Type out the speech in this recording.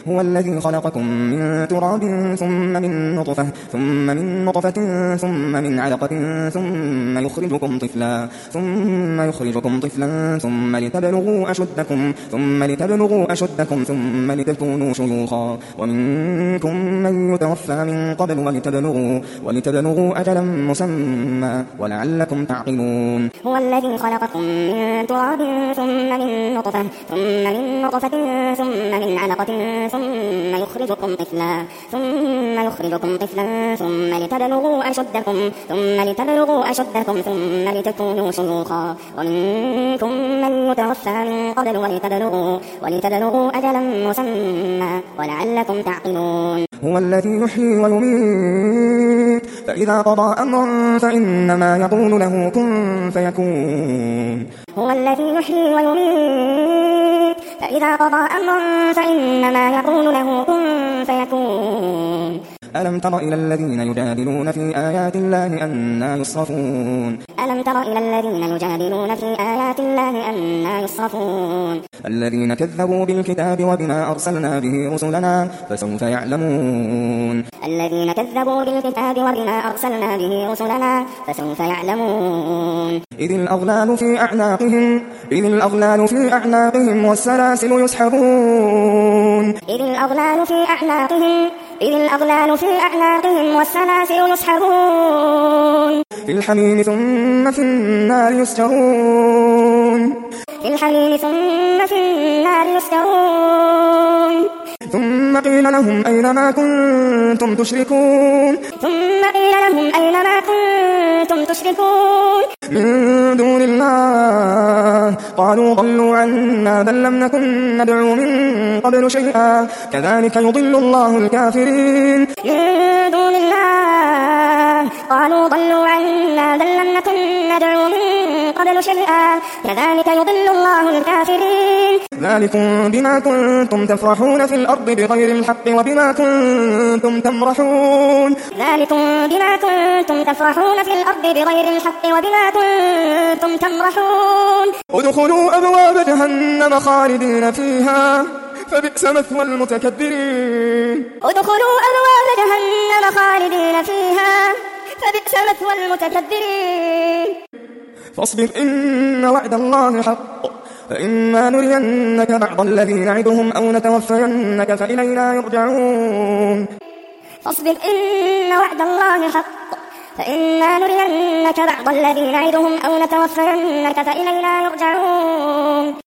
هو الذي خلقكم من تراب ثم من نطفة ثم من علقة ثم يخرجكم طفلا ثم لتبلغوا أشدكم ثم لتكونوا شيوخا ومنكم من يتوفى من قبل ولتبلغوا أجلا مسمى ولعلكم تعقلون. هو الذي خلقكم من تراب ثم من نطفة ثم من علقة ثم يخرجكم طفلا ثم لتبلغوا أشدكم ثم لتكونوا شيوخا ومنكم من يتوفى من قبل ولتبلغوا أجلا مسمى ولعلكم تعقلون. هو الذي يحيي ويميت فإذا قضى أمرا فإنما يقول له كن فيكون. هو الذي يحيي ويميت فإذا قضى أمرا فإنما يقول له كن فيكون. ألم تر إلى الذين يجادلون في آيات الله أنى يصرفون. ألم تر إلى الذين يجادلون في آيات الله أنى يصرفون. الذين كذبوا بالكتاب وبما أرسلنا به رسلنا فسوف يعلمون. الذين كذبوا بالكتاب وبما أرسلنا به رسلنا فسوف يعلمون. إذ الأغلال في أعناقهم والسلاسل يسحبون. إذ الأغلال في أعناقهم والسلاسل يسحبون. في الحميم ثم في النار يسجرون. ثم قيل لهم أين ما كنتم تشركون من دون الله قالوا ضلوا عنا بل لم نكن ندعو من قبل شيئا كذلك يضل الله الكافرين. من دون الله قالوا ضلوا عنا بل لم نكن ندعو من قبل شيئا كذلك يضل الله الكافرين. ذلكم بما كنتم تفرحون في الأرض بغير الحق وبما كنتم تمرحون. ادخلوا أبواب جهنم خالدين فيها فبئس مثوى المتكبرين. فاصبر إن وعد الله حق فإما نرينك بعض الذي نعدهم أو نتوفينك فإلينا يرجعون. فاصبر إن وعد الله حق فإما نرينك بعض الذي نعدهم أو نتوفينك فإلينا يرجعون.